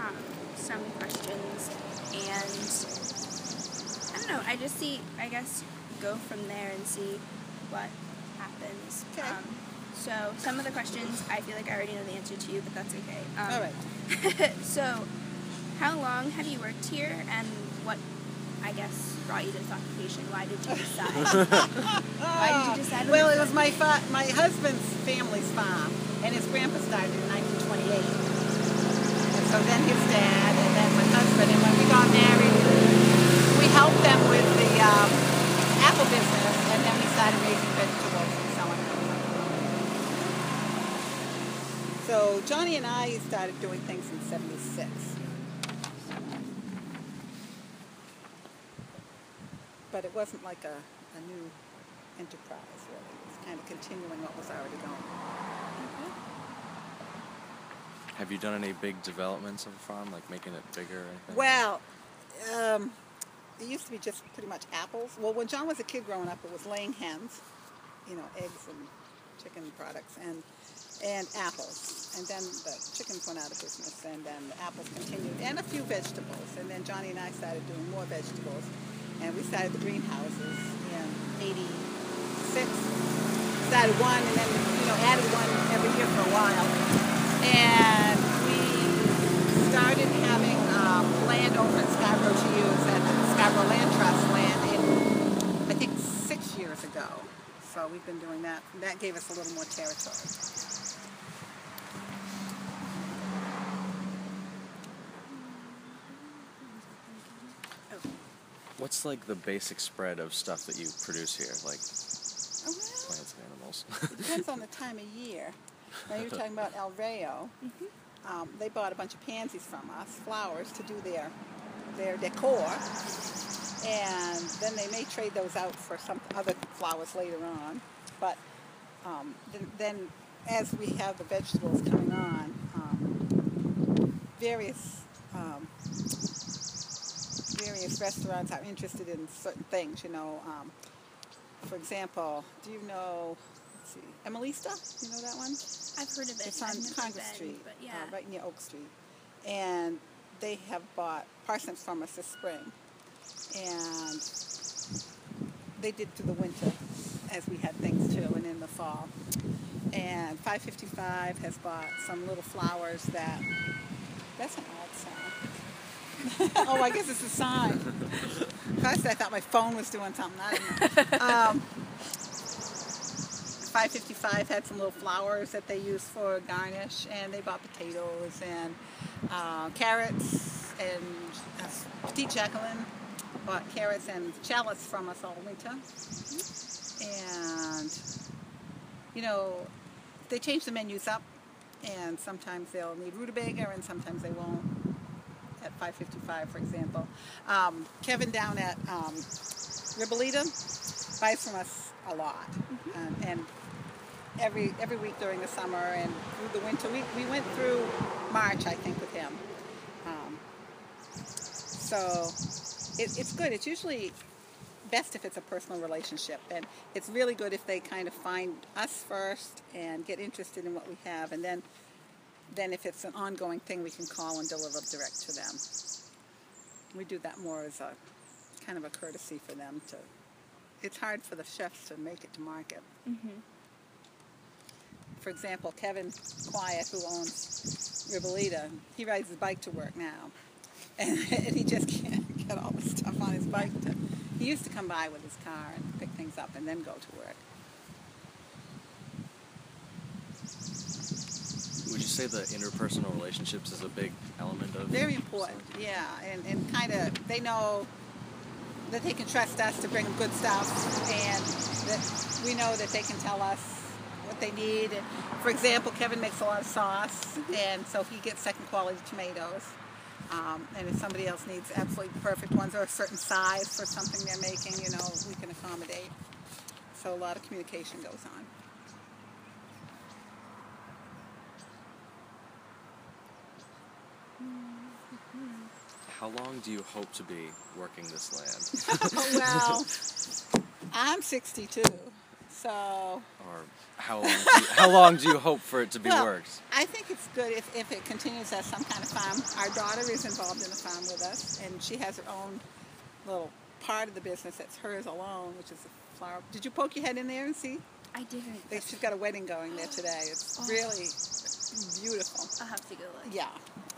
some questions, and I don't know. I guess, go from there and see what happens. Okay. So some of the questions I feel like I already know the answer to, but that's okay. All right. So, how long have you worked here, and what, I guess, brought you to this occupation? Why did you decide? Why did you decide? Well, it was my husband's family's farm, and his grandpa started in 1928. And so then his dad, and then my husband, and when we got married, we helped them with the apple business, and then we started raising vegetables and selling them. So Johnny and I started doing things in '76. But it wasn't like a new enterprise, really. It was kind of continuing what was already going. Have you done any big developments of a farm, like making it bigger or anything? Well, it used to be just pretty much apples. Well, when John was a kid growing up, it was laying hens, eggs and chicken products, and apples. And then the chickens went out of business, and then the apples continued, and a few vegetables. And then Johnny and I started doing more vegetables. And we started the greenhouses in '86. Started one and then, added one every year for a while. And we started having land over at Scarborough to use at the Scarborough Land Trust land I think 6 years ago. So we've been doing that. And that gave us a little more territory. What's like the basic spread of stuff that you produce here, like plants and animals? It depends on the time of year. Now you're talking about El Rayo. They bought a bunch of pansies from us, flowers, to do their decor, and then they may trade those out for some other flowers later on. But then as we have the vegetables coming on, various restaurants are interested in certain things, For example, do you know, let's see, Emelista? You know that one? I've heard of it. It's on Congress Street, but yeah. right near Oak Street. And they have bought parsnips from us this spring. And they did through the winter, as we had things too, and in the fall. And 555 has bought some little flowers that's an odd sound. Oh, I guess it's a sign. First I thought my phone was doing something. I don't know. 555 had some little flowers that they used for garnish, and they bought potatoes and carrots, and Petite Jacqueline bought carrots and shallots from us all winter. And, they change the menus up, and sometimes they'll need rutabaga and sometimes they won't. At 555, for example. Kevin down at Ribolita buys from us a lot. And every week during the summer and through the winter. We went through March, I think, with him. So it's good. It's usually best if it's a personal relationship. And it's really good if they kind of find us first and get interested in what we have. And then if it's an ongoing thing, we can call and deliver direct to them. We do that more as a kind of a courtesy for them to. It's hard for the chefs to make it to market. For example, Kevin Quiet, who owns Ribolita, he rides his bike to work now, and he just can't get all the stuff on his bike. He used to come by with his car and pick things up and then go to work. Would you say the interpersonal relationships is a big element of? Very important, yeah, and kind of they know that they can trust us to bring them good stuff, and that we know that they can tell us what they need. And, for example, Kevin makes a lot of sauce, and so he gets second quality tomatoes. And if somebody else needs absolutely perfect ones or a certain size for something they're making, we can accommodate. So a lot of communication goes on. How long do you hope to be working this land? Well, I'm 62, So. Or how long do you hope for it to be Well, worked? I think it's good if it continues as some kind of farm. Our daughter is involved in the farm with us, and she has her own little part of the business that's hers alone, which is a flower. Did you poke your head in there and see? I didn't. She's got a wedding going there today. It's really beautiful. I'll have to go look. Yeah.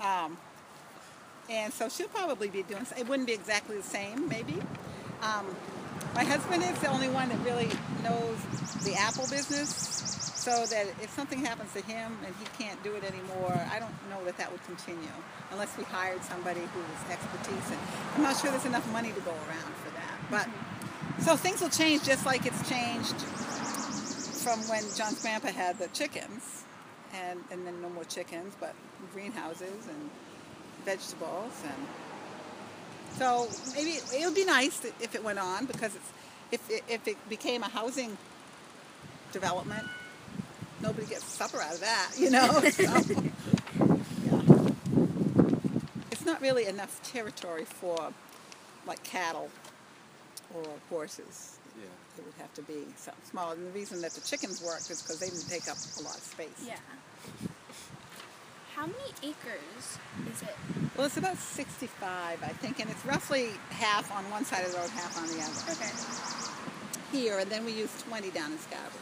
And so she'll probably be doing, it wouldn't be exactly the same, maybe. My husband is the only one that really knows the apple business, so that if something happens to him and he can't do it anymore, I don't know that that would continue unless we hired somebody who's expertise. And I'm not sure there's enough money to go around for that. But so things will change just like it's changed from when John's grandpa had the chickens, and then no more chickens, but greenhouses and vegetables. And so maybe it would be nice if it went on, because if it became a housing development, nobody gets supper out of that, you know. So, yeah. It's not really enough territory for like cattle or horses. Yeah. It would have to be something smaller. And the reason that the chickens worked is because they didn't take up a lot of space. Yeah. How many acres is it? Well, it's about 65, I think, and it's roughly half on one side of the road, half on the other. Okay. Here, and then we use 20 down in Scarborough.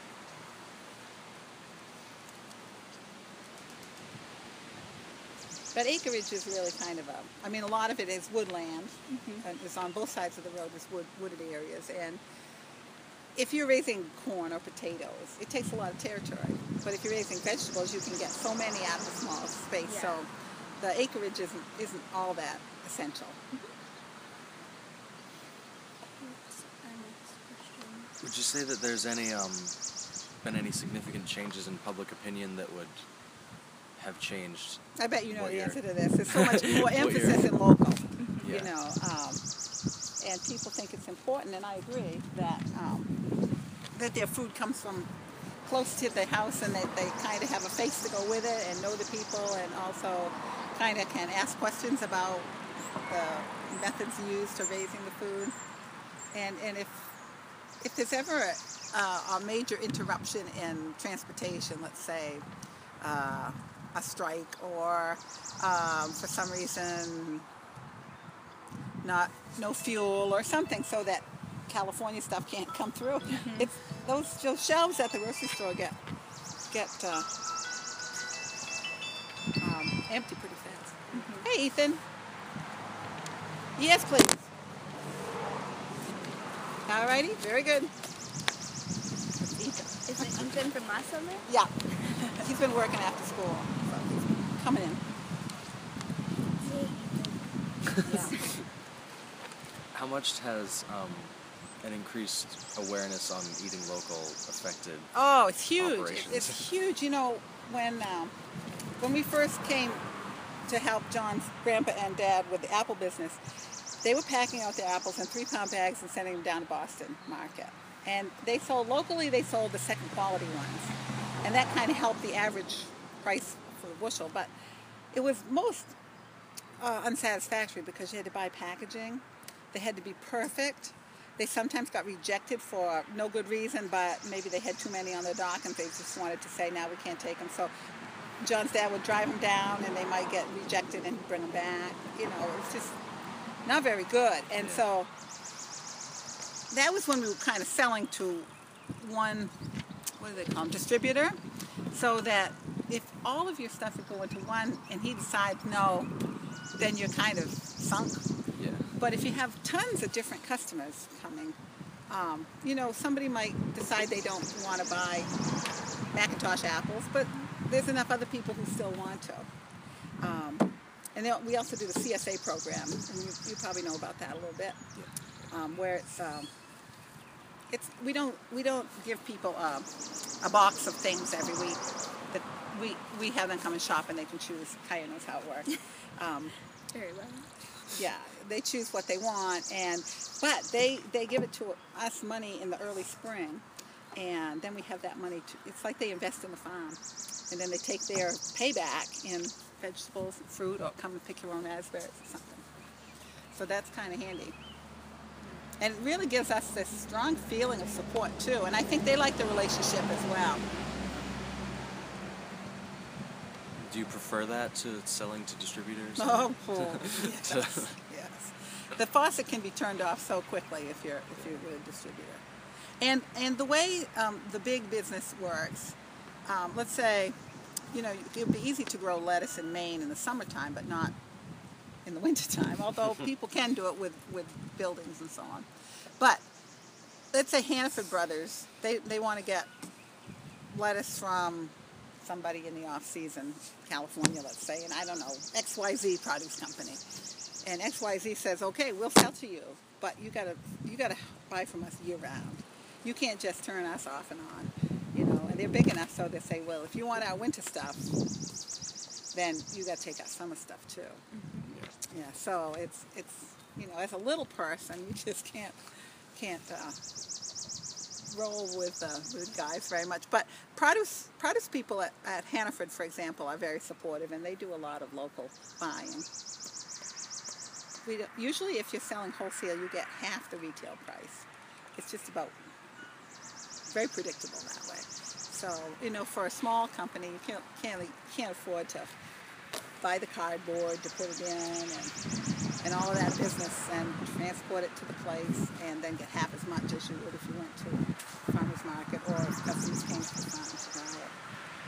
But acreage is really kind of a lot of it is woodland. And it's on both sides of the road, is wooded areas. And if you're raising corn or potatoes, it takes a lot of territory. But if you're raising vegetables, you can get so many out of a small space. Yeah. So the acreage isn't all that essential. What's our next question? Would you say that there's been any significant changes in public opinion that would have changed? I bet you know What the year? answer to this. There's so much more What emphasis year? in local, Yeah. you know, and people think it's important, and I agree that their food comes from close to the house, and that they kind of have a face to go with it and know the people, and also kind of can ask questions about the methods used to raising the food. And if there's ever a major interruption in transportation, let's say a strike, or for some reason no fuel or something, so that California stuff can't come through. It's those shelves at the grocery store get empty pretty fast. Hey, Ethan. Yes, please. All righty, very good. Ethan. Is it Ethan from last summer? Yeah, he's been working after school, so he's coming in. Yeah. How much has an increased awareness on eating local affected? Oh, it's huge. Operations. It's huge. You know, when we first came to help John's grandpa and dad with the apple business, they were packing out their apples in 3-pound bags and sending them down to Boston Market. And they sold locally. They sold the second quality ones, and that kind of helped the average price for the bushel. But it was most unsatisfactory because you had to buy packaging. They had to be perfect. They sometimes got rejected for no good reason, but maybe they had too many on their dock and they just wanted to say, now we can't take them. So John's dad would drive them down, and they might get rejected and bring them back. You know, it was just not very good. And so that was when we were kind of selling to one, what do they call them, distributor, so that if all of your stuff would go into one and he decides no, then you're kind of sunk. Yeah. But if you have tons of different customers coming, you know, somebody might decide they don't want to buy Macintosh apples, but there's enough other people who still want to. And we also do the CSA program, and you probably know about that a little bit, where we don't give people a box of things every week. That we have them come and shop, and they can choose. Kaya knows how it works. Very well. Yeah, they choose what they want, but they give it to us money in the early spring, and then we have that money it's like they invest in the farm, and then they take their payback in vegetables and fruit, or come and pick your own raspberries or something. So that's kind of handy. And it really gives us this strong feeling of support too. And I think they like the relationship as well. Do you prefer that to selling to distributors? Oh, yes, yes. The faucet can be turned off so quickly if you're with a distributor. And the way the big business works, let's say, you know, it would be easy to grow lettuce in Maine in the summertime, but not in the wintertime, although people can do it with buildings and so on. But let's say Hannaford Brothers, they want to get lettuce from somebody in the off-season, California, let's say, and I don't know, XYZ produce company. And XYZ says, okay, we'll sell to you, but you gotta buy from us year-round. You can't just turn us off and on, you know. And they're big enough so they say, well, if you want our winter stuff, then you got to take our summer stuff too. Yeah, so it's you know, as a little person, you just can't roll with guys very much. But produce people at Hannaford, for example, are very supportive, and they do a lot of local buying. Usually, if you're selling wholesale, you get half the retail price. It's just about very predictable that way. So, you know, for a small company, you can't afford to buy the cardboard to put it in and all of that business and transport it to the place and then get half as much as you would if you went to a farmer's market or if customers came to the farm to buy it.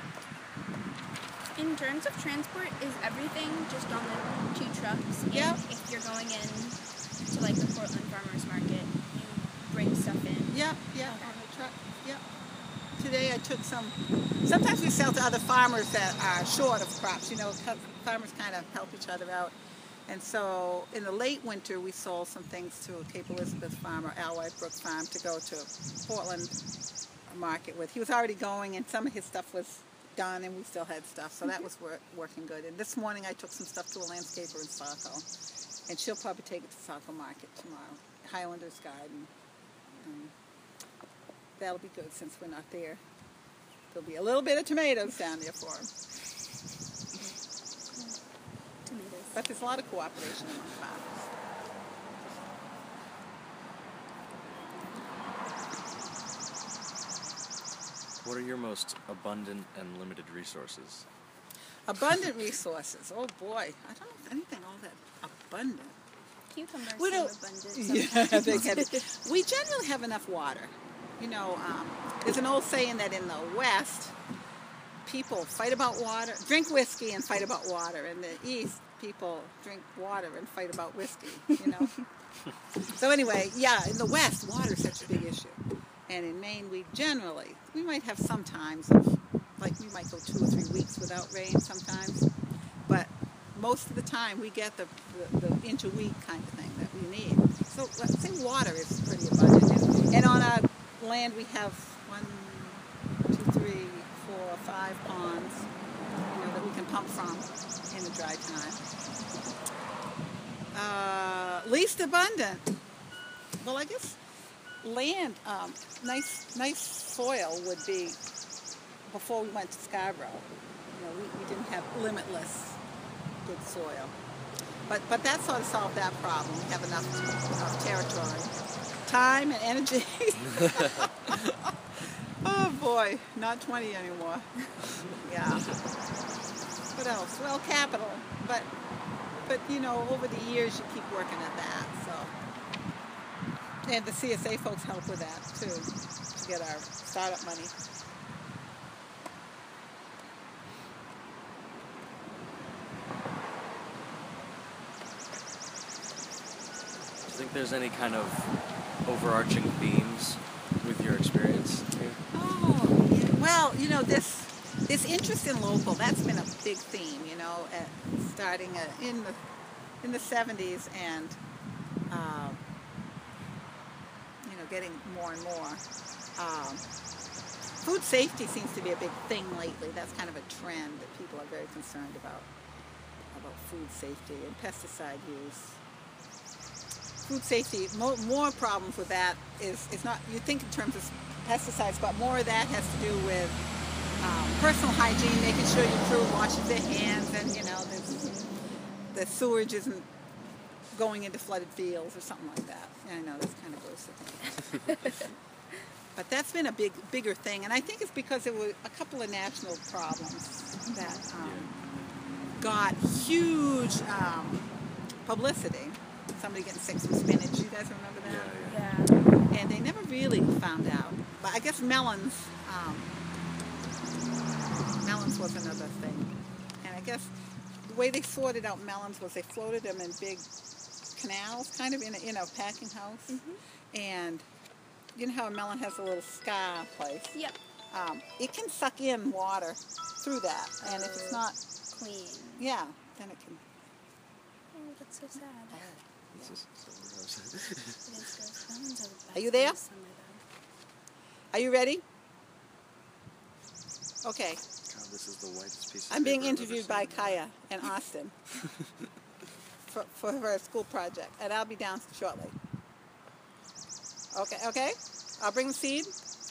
In terms of transport, is everything just on the 2 trucks? And Yeah. if you're going in to like the Portland Farmers Market, you bring stuff in? Yeah, on the truck, yeah. Today I took sometimes we sell to other farmers that are short of crops, you know, farmers kind of help each other out. And so in the late winter we sold some things to a Cape Elizabeth farmer, Al Whitebrook Farm, to go to Portland Market with. He was already going and some of his stuff was done and we still had stuff, so that was working good. And this morning I took some stuff to a landscaper in Saco, and she'll probably take it to Saco Market tomorrow, Highlander's Garden. That'll be good since we're not there. There'll be a little bit of tomatoes down there for them. Tomatoes. But there's a lot of cooperation among farmers. What are your most abundant and limited resources? Abundant resources. Oh boy, I don't know if anything all that abundant. Cucumbers We seem don't- abundant Yeah, sometimes. they get it. We generally have enough water. You know, there's an old saying that in the West, people fight about water, drink whiskey and fight about water. In the East, people drink water and fight about whiskey, you know. So anyway, yeah, in the West, water is such a big issue. And in Maine, we might have some times of, like we might go 2 or 3 weeks without rain sometimes. But most of the time, we get the inch a week kind of thing that we need. So let's say water is pretty abundant. And on our land, we have 1, 2, 3, 4, 5 ponds, you know, that we can pump from in the dry time. Least abundant. Well, I guess land, nice soil would be, before we went to Scarborough, you know, we didn't have limitless good soil. But that sort of solved that problem. We have enough territory. Time and energy. Oh boy, not 20 anymore. Yeah. What else? Well, capital. But you know, over the years you keep working at that. So, and the CSA folks help with that too, to get our startup money. Do you think there's any kind of overarching themes with your experience here? Oh, yeah. Well, you know, this interest in local, that's been a big theme, you know, starting in the 70s and, you know, getting more and more. Food safety seems to be a big thing lately. That's kind of a trend that people are very concerned about food safety and pesticide use. Food safety, more problems with that is not, you think in terms of pesticides, but more of that has to do with personal hygiene, making sure your crew washes their hands and, you know, the sewage isn't going into flooded fields or something like that. Yeah, I know, that's kind of gross to think. But that's been a bigger thing, and I think it's because there were a couple of national problems that got huge publicity. Somebody getting sick from spinach. You guys remember that? Yeah. And they never really found out. But I guess melons was another thing. And I guess the way they sorted out melons was they floated them in big canals, kind of in a packing house. And you know how a melon has a little scar place? Yep. It can suck in water through that. And if it's not Clean. yeah, then it can. Oh, that's so sad. This is so gross. It is gross. Lemons are the best Are you there? in the summer, though. Are you ready? Okay. God, this is the whitest piece of I'm being paper I've ever interviewed seen by in my life. Kaya in Austin for a school project, and I'll be down shortly. Okay? I'll bring the seed.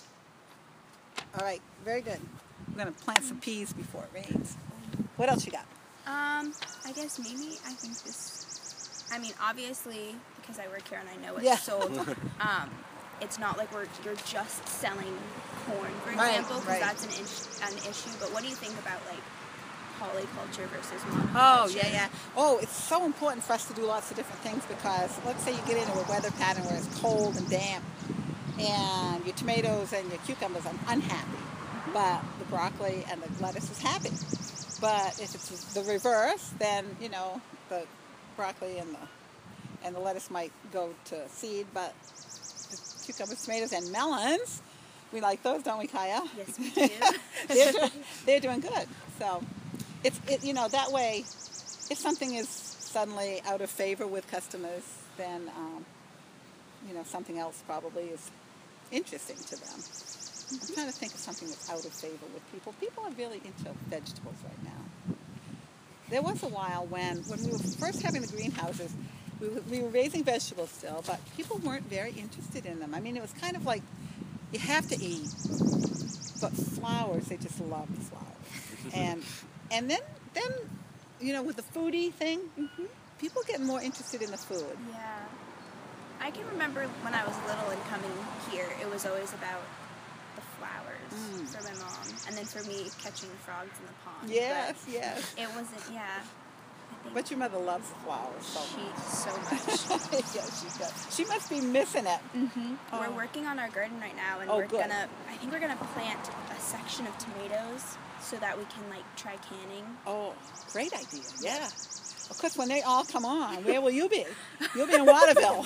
All right, very good. We're going to plant some peas before it rains. What else you got? I guess maybe I think this. I mean, obviously, because I work here and I know it's Yeah. sold. It's not like you're just selling corn, for Right, example, because right. that's an issue. But what do you think about like polyculture versus monoculture? Oh, yeah. Oh, it's so important for us to do lots of different things because let's say you get into a weather pattern where it's cold and damp and your tomatoes and your cucumbers are unhappy, but the broccoli and the lettuce is happy. But if it's the reverse, then, you know, the broccoli and the lettuce might go to seed, but the cucumbers, tomatoes, and melons, we like those, don't we, Kaya? Yes, we do. they're doing good. So you know, that way, if something is suddenly out of favor with customers, then you know, something else probably is interesting to them. I'm trying to think of something that's out of favor with people. People are really into vegetables right now. There was a while when we were first having the greenhouses, we were raising vegetables still, but people weren't very interested in them. I mean, it was kind of like, you have to eat, but flowers, they just love the flowers. And then you know, with the foodie thing, people get more interested in the food. Yeah. I can remember when I was little and coming here, it was always about the flowers for my mom, and then for me, catching frogs in the pond. Yes, But yes. it wasn't, yeah. I think But your mother loves flowers so much. so much. Yes, she does. She must be missing it. Oh. We're working on our garden right now, and Oh, we're good. I think we're gonna plant a section of tomatoes so that we can like try canning. Oh, great idea. Yeah. Of course, when they all come on, where will you be? You'll be in Waterville.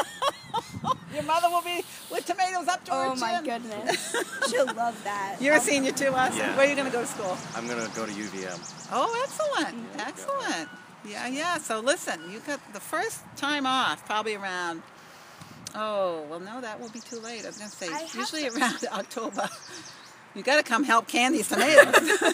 Your mother will be with tomatoes up to her Oh my chin. goodness, she'll love that. You're a senior too, Austin? Yeah. Where are you going to go to school? I'm going to go to UVM. Oh, excellent. Excellent. Yeah. So listen, you got the first time off, probably around, no, that will be too late. I was going to say, I have usually to- around October. You got to come help can these tomatoes.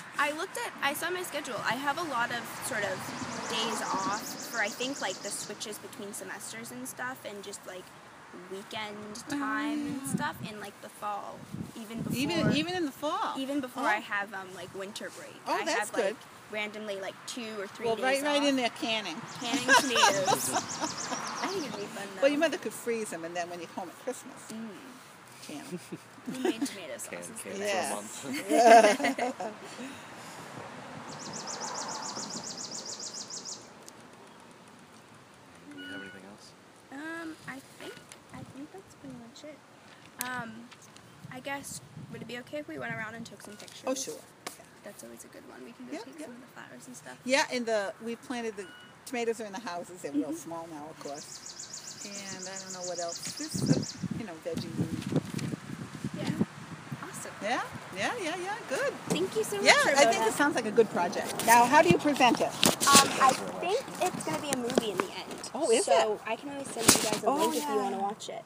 I saw my schedule. I have a lot of sort of days off for I think like the switches between semesters and stuff, and just like weekend time and stuff in like the fall, even before even in the fall. even before Oh. I have like winter break. Oh, I that's have like good. randomly like 2 or 3 Well, days right off. in there canning. Canning tomatoes. I think it'd be fun though. Well, your mother could freeze them, and then when you're home at Christmas, can 'em. We made tomato Can sauces. for today. Yeah. a month. Do you have anything else? I think that's pretty much it. I guess would it be okay if we went around and took some pictures? Oh, sure. That's always a good one. We can go Yeah, take yeah. some of the flowers and stuff. Yeah, we planted the tomatoes are in the houses. They're real small now, of course. And I don't know what else. This, veggie. Yeah. Awesome. Yeah. Good. Thank you so much. Yeah, for I think this sounds like a good project. Now, how do you present it? I think it's going to be a movie in the end. Oh, is so I can always send you guys a Oh, link if you yeah. want to watch it.